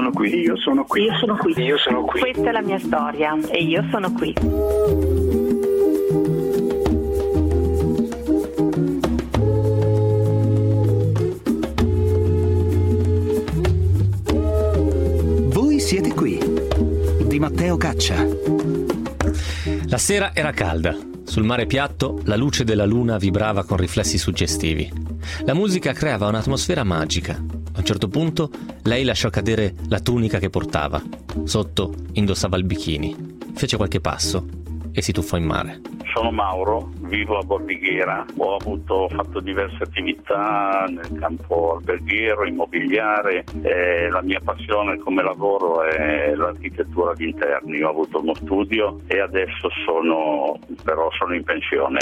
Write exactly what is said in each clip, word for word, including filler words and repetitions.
sono qui. Io sono qui. Io sono qui. Io sono qui. Questa è la mia storia e io sono qui. Voi siete qui, di Matteo Caccia. La sera era calda. Sul mare piatto la luce della luna vibrava con riflessi suggestivi. La musica creava un'atmosfera magica. A un certo punto lei lasciò cadere la tunica che portava. Sotto indossava il bikini. Fece qualche passo e si tuffò in mare. Sono Mauro, vivo a Bordighera, ho avuto, fatto diverse attività nel campo alberghiero, immobiliare, e la mia passione come lavoro è l'architettura di interni. Ho avuto uno studio e adesso sono, però sono in pensione.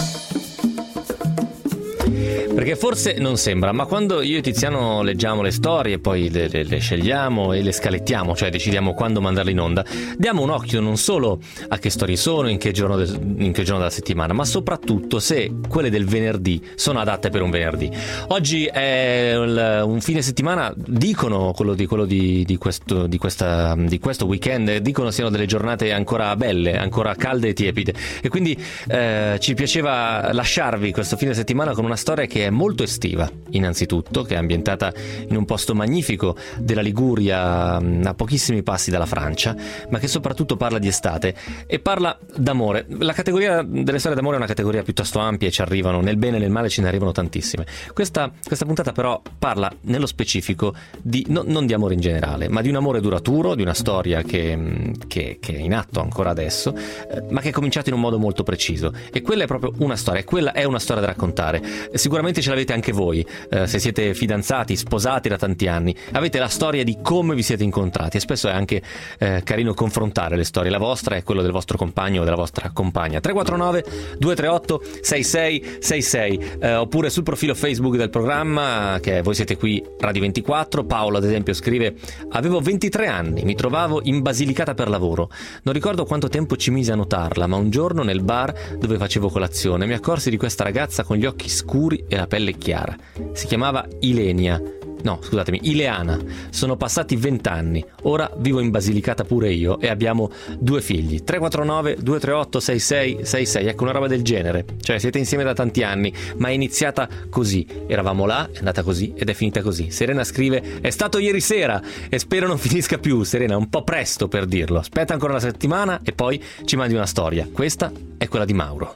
Perché forse non sembra, ma quando io e Tiziano leggiamo le storie, poi le, le, le scegliamo e le scalettiamo, cioè decidiamo quando mandarle in onda, diamo un occhio non solo a che storie sono, in che giorno, de, in che giorno della settimana, ma soprattutto se quelle del venerdì sono adatte per un venerdì. Oggi è il, un fine settimana, dicono quello di, quello di, di, questo, di, questa, di questo weekend, dicono siano delle giornate ancora belle, ancora calde e tiepide, e quindi eh, ci piaceva lasciarvi questo fine settimana con una storia che è molto estiva, innanzitutto, che è ambientata in un posto magnifico della Liguria, a pochissimi passi dalla Francia, ma che soprattutto parla di estate e parla d'amore. La categoria delle storie d'amore è una categoria piuttosto ampia e ci arrivano, nel bene e nel male ce ne arrivano tantissime. Questa, questa puntata però parla nello specifico di, no, non di amore in generale, ma di un amore duraturo, di una storia che, che, che è in atto ancora adesso, eh, ma che è cominciata in un modo molto preciso, e quella è proprio una storia, quella è una storia da raccontare. Sicuramente ce l'avete anche voi, eh, se siete fidanzati, sposati da tanti anni, avete la storia di come vi siete incontrati, e spesso è anche eh, carino confrontare le storie, la vostra e quello del vostro compagno o della vostra compagna. Tre quattro nove due tre otto sei sei sei sei, eh, oppure sul profilo Facebook del programma, che è Voi siete qui Radio ventiquattro. Paolo ad esempio scrive: avevo ventitré anni, mi trovavo in Basilicata per lavoro, non ricordo quanto tempo ci mise a notarla, ma un giorno nel bar dove facevo colazione mi accorsi di questa ragazza con gli occhi scuri e la pelle chiara. Si chiamava Ilenia. No, scusatemi, Ileana. Sono passati vent'anni. Ora vivo in Basilicata pure io e abbiamo due figli. tre quattro nove due tre otto sei sei sei sei. Ecco, una roba del genere. Cioè, siete insieme da tanti anni, ma è iniziata così. Eravamo là, è andata così ed è finita così. Serena scrive: è stato ieri sera e spero non finisca più. Serena, un po' presto per dirlo. Aspetta ancora una settimana e poi ci mandi una storia. Questa è quella di Mauro.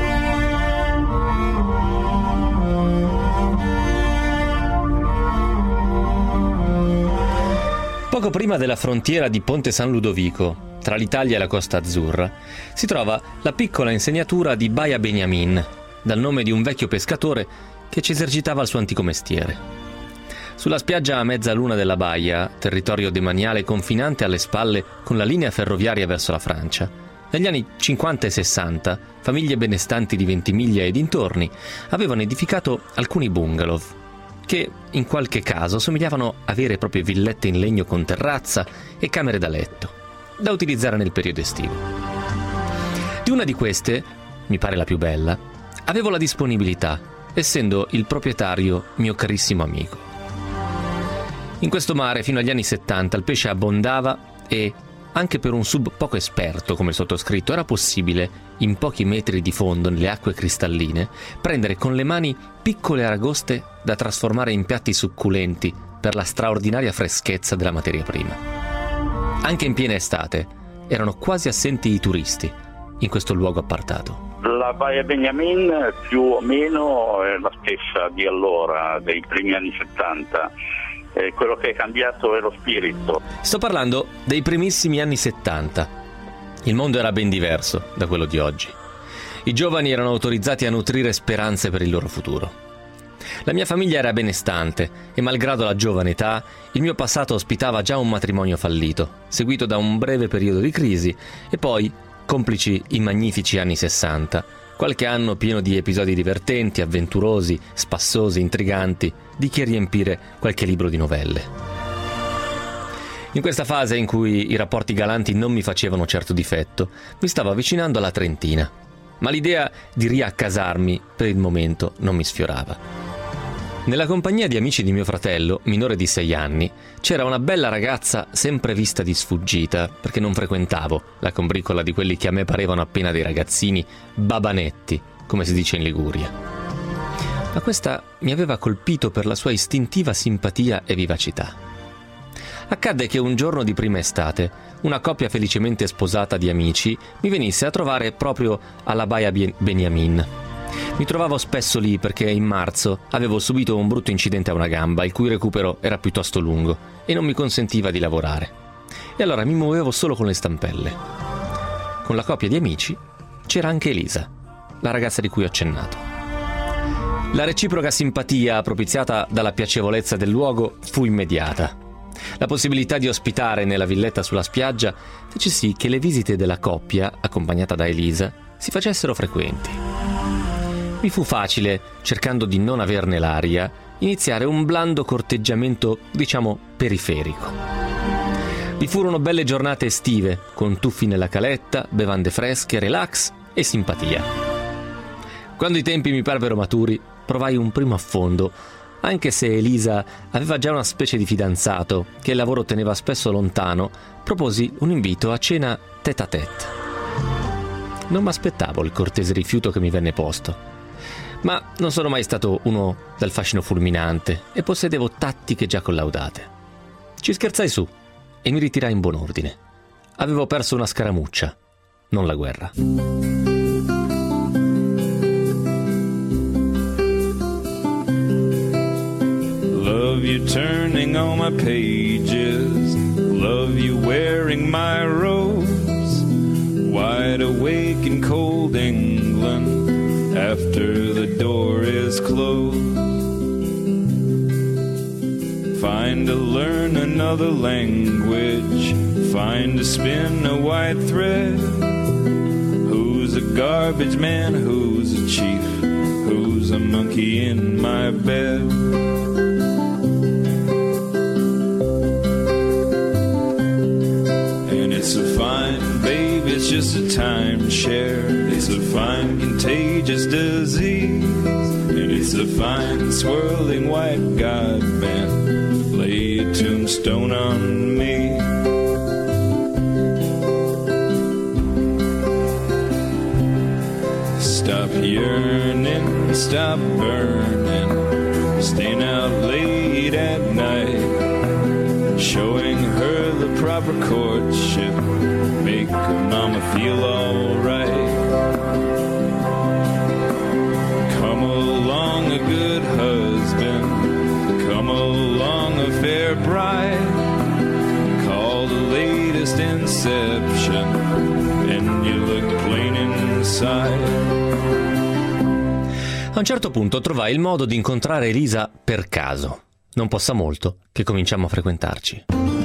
Poco prima della frontiera di Ponte San Ludovico, tra l'Italia e la Costa Azzurra, si trova la piccola insegnatura di Baia Beniamin, dal nome di un vecchio pescatore che ci esercitava il suo antico mestiere. Sulla spiaggia a mezza luna della baia, territorio demaniale confinante alle spalle con la linea ferroviaria verso la Francia, negli anni cinquanta e sessanta, famiglie benestanti di Ventimiglia e dintorni avevano edificato alcuni bungalow, che in qualche caso somigliavano a vere e proprie villette in legno con terrazza e camere da letto, da utilizzare nel periodo estivo. Di una di queste, mi pare la più bella, avevo la disponibilità, essendo il proprietario mio carissimo amico. In questo mare, fino agli anni settanta, il pesce abbondava e, anche per un sub poco esperto come il sottoscritto, era possibile, in pochi metri di fondo nelle acque cristalline, prendere con le mani piccole aragoste da trasformare in piatti succulenti per la straordinaria freschezza della materia prima. Anche in piena estate erano quasi assenti i turisti in questo luogo appartato. La Baia Beniamin più o meno è la stessa di allora, dei primi anni settanta. Eh, quello che è cambiato è lo spirito. Sto parlando dei primissimi anni settanta. Il mondo era ben diverso da quello di oggi. I giovani erano autorizzati a nutrire speranze per il loro futuro. La mia famiglia era benestante e, malgrado la giovane età, il mio passato ospitava già un matrimonio fallito, seguito da un breve periodo di crisi e poi, complici i magnifici anni sessanta, qualche anno pieno di episodi divertenti, avventurosi, spassosi, intriganti, di che riempire qualche libro di novelle. In questa fase in cui i rapporti galanti non mi facevano certo difetto, mi stavo avvicinando alla trentina, ma l'idea di riaccasarmi per il momento non mi sfiorava. Nella compagnia di amici di mio fratello, minore di sei anni, c'era una bella ragazza sempre vista di sfuggita, perché non frequentavo la combricola di quelli che a me parevano appena dei ragazzini babanetti, come si dice in Liguria. Ma questa mi aveva colpito per la sua istintiva simpatia e vivacità. Accadde che un giorno di prima estate, una coppia felicemente sposata di amici mi venisse a trovare proprio alla Baia Beniamin. Mi trovavo spesso lì perché in marzo avevo subito un brutto incidente a una gamba, il cui recupero era piuttosto lungo e non mi consentiva di lavorare. E allora mi muovevo solo con le stampelle. Con la coppia di amici c'era anche Elisa, la ragazza di cui ho accennato. La reciproca simpatia propiziata dalla piacevolezza del luogo fu immediata. La possibilità di ospitare nella villetta sulla spiaggia fece sì che le visite della coppia, accompagnata da Elisa, si facessero frequenti. Mi fu facile, cercando di non averne l'aria, iniziare un blando corteggiamento, diciamo, periferico. Vi furono belle giornate estive, con tuffi nella caletta, bevande fresche, relax e simpatia. Quando i tempi mi parvero maturi, provai un primo affondo, anche se Elisa aveva già una specie di fidanzato che il lavoro teneva spesso lontano, proposi un invito a cena tête-à-tête. Non m'aspettavo il cortese rifiuto che mi venne posto. Ma non sono mai stato uno dal fascino fulminante e possedevo tattiche già collaudate. Ci scherzai su e mi ritirai in buon ordine. Avevo perso una scaramuccia, non la guerra. Love you turning all my pages, love you wearing my robes, wide awake in cold England after the door is closed. Find to learn another language, find to spin a white thread. Who's a garbage man, who's a chief, who's a monkey in my bed? And it's a fine, babe, it's just a timeshare. It's a fine contagious disease, and it's a fine swirling white god man. Lay a tombstone on me. Stop yearning, stop burning, staying out late at night, showing her the proper courtship, make her mama feel alright. Come along, a good husband, come along, a fair bride, call the latest inception, and you look plain inside. A un certo punto trovai il modo di incontrare Elisa per caso. Non possa molto che cominciammo a frequentarci.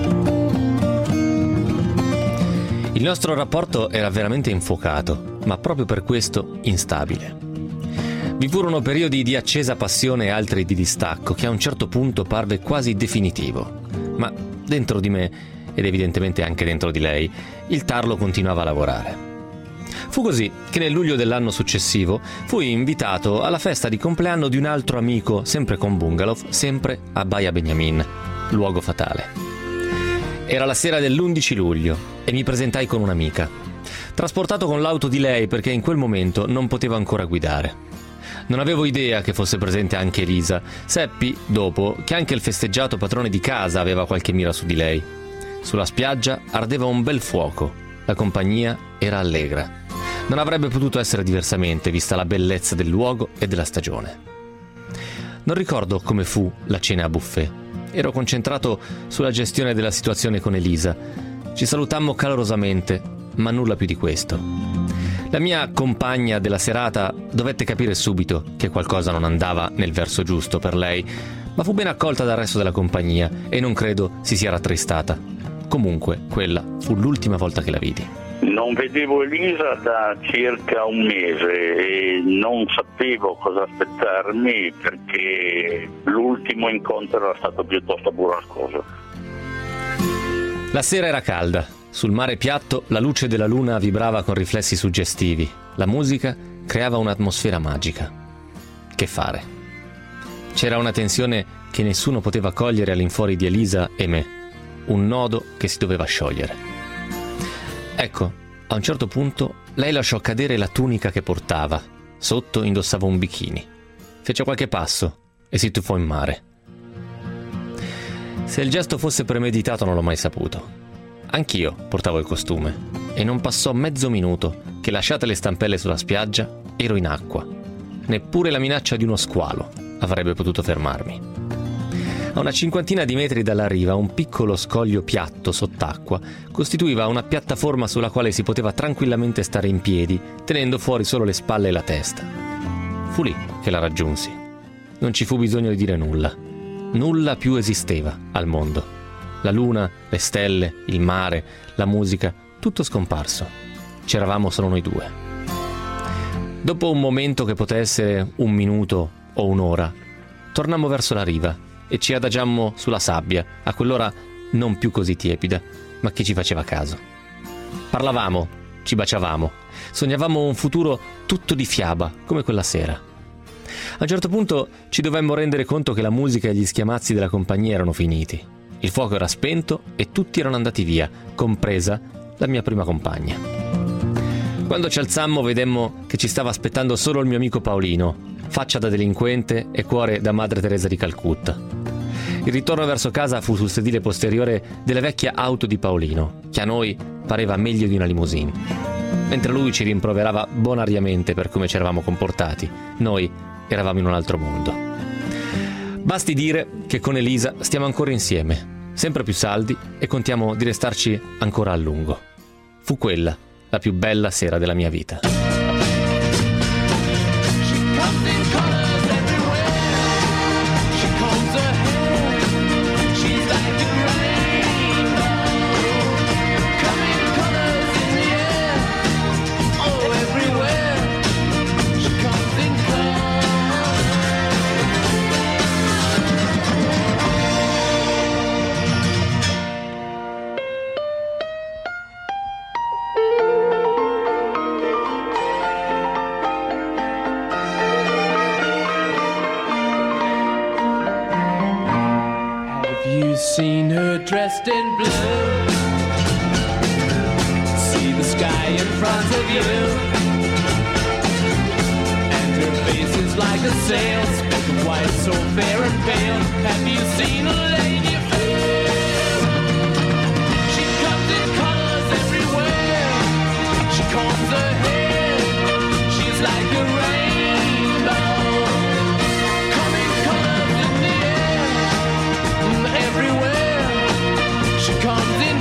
Il nostro rapporto era veramente infuocato, ma proprio per questo instabile. Vi furono periodi di accesa passione e altri di distacco, che a un certo punto parve quasi definitivo. Ma dentro di me, ed evidentemente anche dentro di lei, il tarlo continuava a lavorare. Fu così che nel luglio dell'anno successivo fui invitato alla festa di compleanno di un altro amico, sempre con bungalow, sempre a Baia Beniamin, luogo fatale. Era la sera dell'undici luglio e mi presentai con un'amica. Trasportato con l'auto di lei perché in quel momento non potevo ancora guidare. Non avevo idea che fosse presente anche Elisa. Seppi, dopo, che anche il festeggiato padrone di casa aveva qualche mira su di lei. Sulla spiaggia ardeva un bel fuoco. La compagnia era allegra. Non avrebbe potuto essere diversamente, vista la bellezza del luogo e della stagione. Non ricordo come fu la cena a buffet. Ero concentrato sulla gestione della situazione con Elisa. Ci salutammo calorosamente, ma nulla più di questo. La mia compagna della serata dovette capire subito che qualcosa non andava nel verso giusto per lei, ma fu ben accolta dal resto della compagnia e non credo si sia rattristata. Comunque, quella fu l'ultima volta che la vidi. Non vedevo Elisa da circa un mese e non sapevo cosa aspettarmi perché l'ultimo incontro era stato piuttosto burrascoso. La sera era calda. Sul mare piatto la luce della luna vibrava con riflessi suggestivi. La musica creava un'atmosfera magica. Che fare? C'era una tensione che nessuno poteva cogliere all'infuori di Elisa e me, un nodo che si doveva sciogliere. Ecco, a un certo punto lei lasciò cadere la tunica che portava, sotto indossava un bikini, fece qualche passo e si tuffò in mare. Se il gesto fosse premeditato non l'ho mai saputo. Anch'io portavo il costume e non passò mezzo minuto che, lasciate le stampelle sulla spiaggia, ero in acqua. Neppure la minaccia di uno squalo avrebbe potuto fermarmi. A una cinquantina di metri dalla riva, un piccolo scoglio piatto sott'acqua costituiva una piattaforma sulla quale si poteva tranquillamente stare in piedi, tenendo fuori solo le spalle e la testa. Fu lì che la raggiunsi. Non ci fu bisogno di dire nulla. Nulla più esisteva al mondo. La luna, le stelle, il mare, la musica, tutto scomparso. C'eravamo solo noi due. Dopo un momento che poté essere un minuto o un'ora, tornammo verso la riva e ci adagiammo sulla sabbia, a quell'ora non più così tiepida, ma che ci faceva caso. Parlavamo, ci baciavamo, sognavamo un futuro tutto di fiaba, come quella sera. A un certo punto ci dovemmo rendere conto che la musica e gli schiamazzi della compagnia erano finiti. Il fuoco era spento e tutti erano andati via, compresa la mia prima compagna. Quando ci alzammo vedemmo che ci stava aspettando solo il mio amico Paolino, faccia da delinquente e cuore da Madre Teresa di Calcutta. Il ritorno verso casa fu sul sedile posteriore della vecchia auto di Paolino, che a noi pareva meglio di una limousine, mentre lui ci rimproverava bonariamente per come ci eravamo comportati. Noi eravamo in un altro mondo. Basti dire che con Elisa stiamo ancora insieme, sempre più saldi, e contiamo di restarci ancora a lungo. Fu quella la più bella sera della mia vita. Seen her dressed in blue, see the sky in front of you, and her face is like a sail, speck of white so fair and pale. Have you seen a lady fair? She comes in colors everywhere, she combs her hair, she's like a rainbow, coming colors in the air, everywhere. She comes in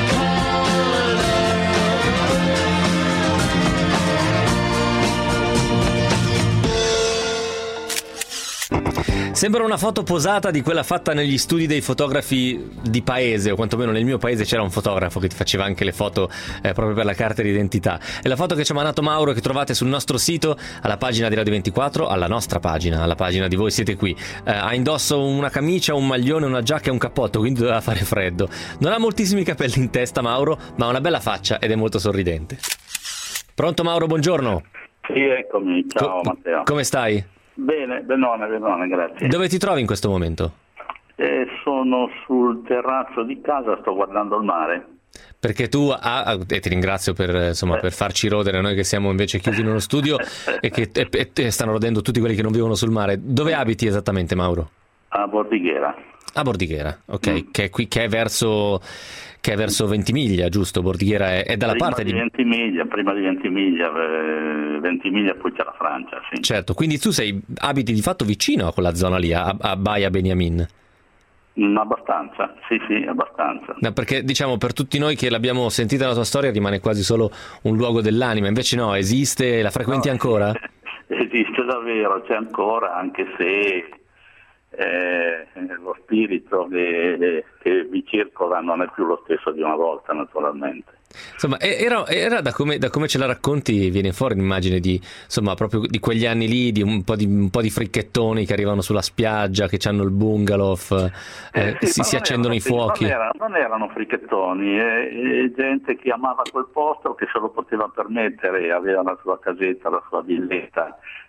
Sembra una foto posata di quella fatta negli studi dei fotografi di paese, o quantomeno nel mio paese c'era un fotografo che ti faceva anche le foto eh, proprio per la carta d'identità. È la foto che ci ha mandato Mauro, che trovate sul nostro sito, alla pagina di Radio ventiquattro, alla nostra pagina, alla pagina di Voi Siete Qui. Eh, ha indosso una camicia, un maglione, una giacca e un cappotto, quindi doveva fare freddo. Non ha moltissimi capelli in testa Mauro, ma ha una bella faccia ed è molto sorridente. Pronto Mauro, buongiorno. Sì, eccomi, ciao Co- Matteo. Come stai? Bene, benone, benone, grazie. Dove ti trovi in questo momento? Eh, sono sul terrazzo di casa, sto guardando il mare. Perché tu, ah, e ti ringrazio per, insomma, eh. per farci rodere noi che siamo invece chiusi in uno studio e che e, e, e stanno rodendo tutti quelli che non vivono sul mare. Dove abiti esattamente, Mauro? A Bordighera. A Bordighera, ok, mm. che è qui, che è verso... che è verso Ventimiglia, giusto? Bordighera è, è dalla prima parte di Ventimiglia, prima di Ventimiglia, eh, Ventimiglia poi c'è la Francia, sì. Certo, quindi tu sei abiti di fatto vicino a quella zona lì, a, a Baia Beniamin. Mm, abbastanza, sì sì, abbastanza. No, perché diciamo per tutti noi che l'abbiamo sentita la tua storia rimane quasi solo un luogo dell'anima, invece no, esiste, la frequenti no, ancora? Esiste davvero, c'è ancora, anche se Eh, lo spirito che, che vi circola non è più lo stesso di una volta, naturalmente. Insomma, era, era da, come, da come ce la racconti viene fuori un'immagine di, insomma, proprio di quegli anni lì, di un po' di, un po' di fricchettoni che arrivano sulla spiaggia, che hanno il bungalow, eh, eh, sì, si, si accendono i fuochi. Non erano, non erano fricchettoni, eh, gente che amava quel posto, che se lo poteva permettere, aveva la sua casetta, la sua villetta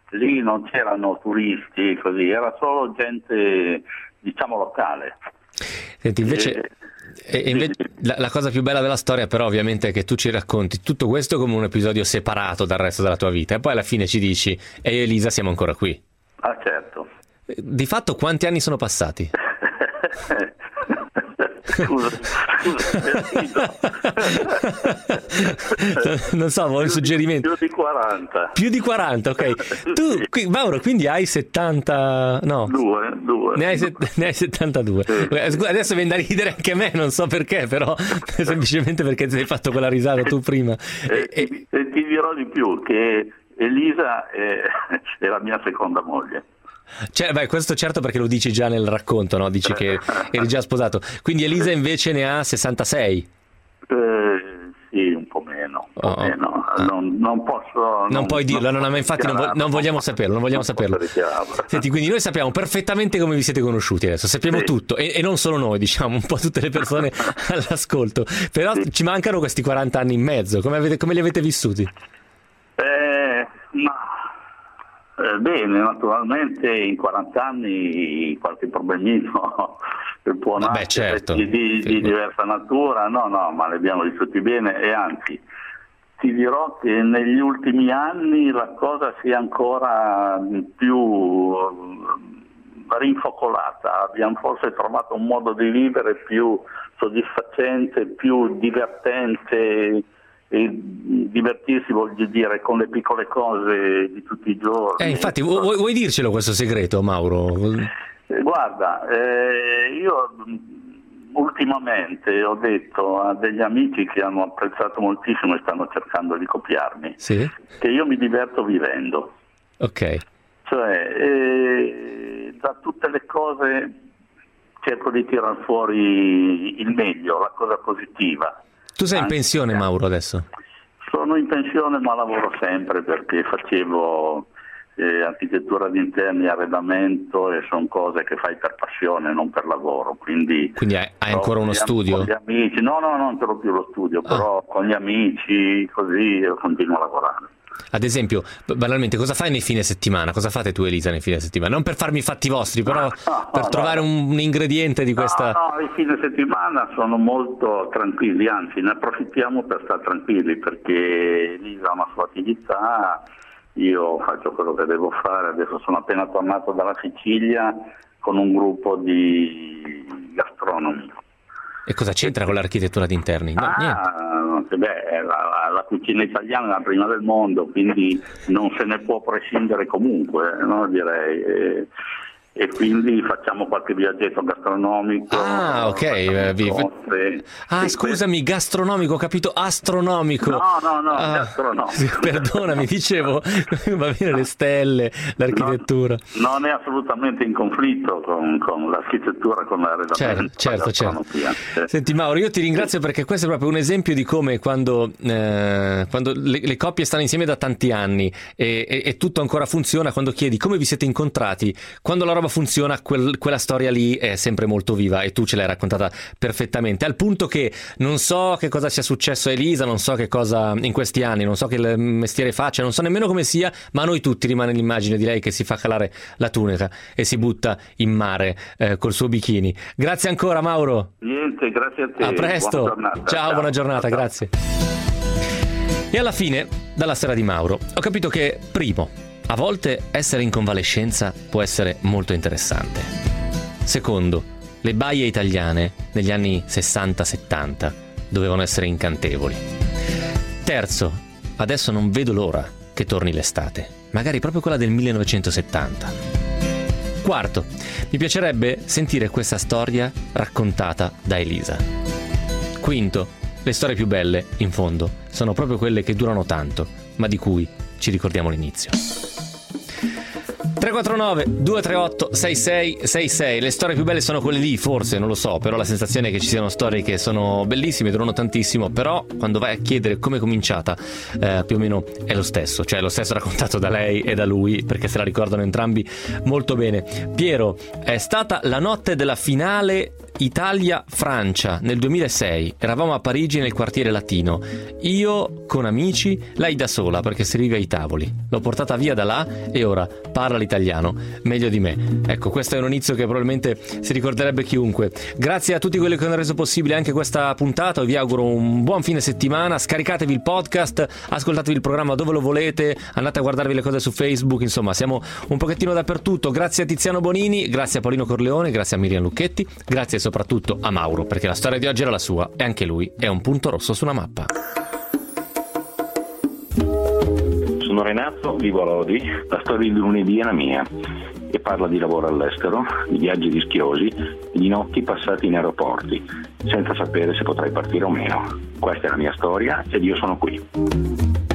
lì non c'erano turisti, così, era solo gente, diciamo, locale. Senti, invece, e, e invece la, la cosa più bella della storia però ovviamente è che tu ci racconti tutto questo come un episodio separato dal resto della tua vita e poi alla fine ci dici e io e Elisa siamo ancora qui. Ah, certo. Di fatto quanti anni sono passati? Scusa, scusa, non so, vuoi un suggerimento? Più di quaranta. Più di quaranta, ok. Tu, qui, Mauro, quindi hai settanta... no. Due, due. Ne hai, set... ne hai settantadue. Sì. Adesso viene da ridere anche a me, non so perché, però semplicemente perché ti hai fatto quella risata tu prima. E, e... e, e ti dirò di più, che Elisa è, è la mia seconda moglie. Cioè, beh, questo certo perché lo dici già nel racconto, no? Dici che eri già sposato. Quindi Elisa invece ne ha sessantasei? Eh, sì, un po' meno. Un po' Oh. meno. Non, non posso. Non, non puoi dirlo, non, non, infatti non, vo- non vogliamo saperlo, non vogliamo non saperlo. Senti, quindi noi sappiamo perfettamente come vi siete conosciuti adesso, sappiamo sì. tutto, e, e non solo noi, diciamo, un po' tutte le persone all'ascolto. Però sì. Ci mancano questi quaranta anni in mezzo, come, avete, come li avete vissuti? Eh, ma... Eh, bene, naturalmente in quaranta anni qualche problemino può Vabbè, nascere certo. di, di, Sì. di diversa natura, no, no, ma li abbiamo vissuti bene e anzi ti dirò che negli ultimi anni la cosa si è ancora più rinfocolata, abbiamo forse trovato un modo di vivere più soddisfacente, più divertente. E divertirsi, voglio dire, con le piccole cose di tutti i giorni. Eh, infatti, vuoi, vuoi dircelo questo segreto, Mauro? Eh, guarda, eh, io ultimamente ho detto a degli amici che hanno apprezzato moltissimo e stanno cercando di copiarmi, Sì? che io mi diverto vivendo. Ok. Cioè, eh, da tutte le cose cerco di tirar fuori il meglio, la cosa positiva. Tu sei in Anche pensione, se... Mauro, adesso? Sono in pensione ma lavoro sempre perché facevo eh, architettura di interni, arredamento e sono cose che fai per passione, non per lavoro. Quindi, Quindi hai, hai ancora uno studio? Con gli amici, no, no, non ce l'ho più lo studio, Ah. però con gli amici così io continuo a lavorare. Ad esempio, banalmente, cosa fai nei fine settimana? Cosa fate tu, Elisa, nei fine settimana? Non per farmi i fatti vostri, però no, per no, trovare no. un, un ingrediente di questa... No, no, i fine settimana sono molto tranquilli, anzi ne approfittiamo per stare tranquilli perché Elisa ha una sua attività, io faccio quello che devo fare, adesso sono appena tornato dalla Sicilia con un gruppo di gastronomi. E cosa c'entra con l'architettura di interni? No, niente. Ah, beh, la, la cucina italiana è la prima del mondo, quindi non se ne può prescindere comunque, no? Direi. E, e quindi facciamo qualche viaggetto gastronomico. Ah, ok. eh, vi- incontri. Ah, Sì, scusami, gastronomico, ho capito, astronomico. No, no, no, Ah, gastronomico. sì, perdonami, dicevo, va bene le stelle, l'architettura. Non, non è assolutamente in conflitto con, con l'architettura, con l'arredamento. Certo, certo, la certo. gastronomia. Senti Mauro, io ti ringrazio perché questo è proprio un esempio di come quando, eh, quando le, le coppie stanno insieme da tanti anni e, e, e tutto ancora funziona, quando chiedi come vi siete incontrati, quando la roba funziona, quel, quella storia lì è sempre molto viva e tu ce l'hai raccontata perfettamente, al punto che non so che cosa sia successo a Elisa, non so che cosa in questi anni, non so che il mestiere faccia, non so nemmeno come sia, ma a noi tutti rimane l'immagine di lei che si fa calare la tunica e si butta in mare eh, col suo bikini. Grazie ancora Mauro. Niente, grazie a te. A presto. Buona giornata. Ciao, Ciao. buona giornata, Ciao. grazie. E alla fine, dalla storia di Mauro, ho capito che, primo, a volte essere in convalescenza può essere molto interessante. Secondo, le baie italiane negli anni sessanta settanta dovevano essere incantevoli. Terzo, adesso non vedo l'ora che torni l'estate, magari proprio quella del millenovecentosettanta. Quarto, mi piacerebbe sentire questa storia raccontata da Elisa. Quinto, le storie più belle, in fondo, sono proprio quelle che durano tanto, ma di cui ci ricordiamo l'inizio. tre quattro nove due tre otto sei sei sei sei. Le storie più belle sono quelle lì, forse, non lo so, però la sensazione è che ci siano storie che sono bellissime, durano tantissimo, però quando vai a chiedere come è cominciata eh, più o meno è lo stesso, cioè lo stesso raccontato da lei e da lui, perché se la ricordano entrambi molto bene. Piero, è stata la notte della finale Italia-Francia nel duemilasei, eravamo a Parigi nel quartiere latino, io con amici, lei da sola perché serviva ai tavoli. L'ho portata via da là e ora parla l'italiano meglio di me. Ecco, questo è un inizio che probabilmente si ricorderebbe chiunque. Grazie a tutti quelli che hanno reso possibile anche questa puntata, vi auguro un buon fine settimana, scaricatevi il podcast, ascoltatevi il programma dove lo volete, andate a guardarvi le cose su Facebook, insomma siamo un pochettino dappertutto. Grazie a Tiziano Bonini, grazie a Paolino Corleone, grazie a Miriam Lucchetti, grazie soprattutto a Mauro, perché la storia di oggi era la sua e anche lui è un punto rosso su una mappa. Sono Renato, vivo a Lodi, la storia di lunedì è la mia e parla di lavoro all'estero, di viaggi rischiosi e di notti passati in aeroporti senza sapere se potrai partire o meno. Questa è la mia storia ed io sono qui.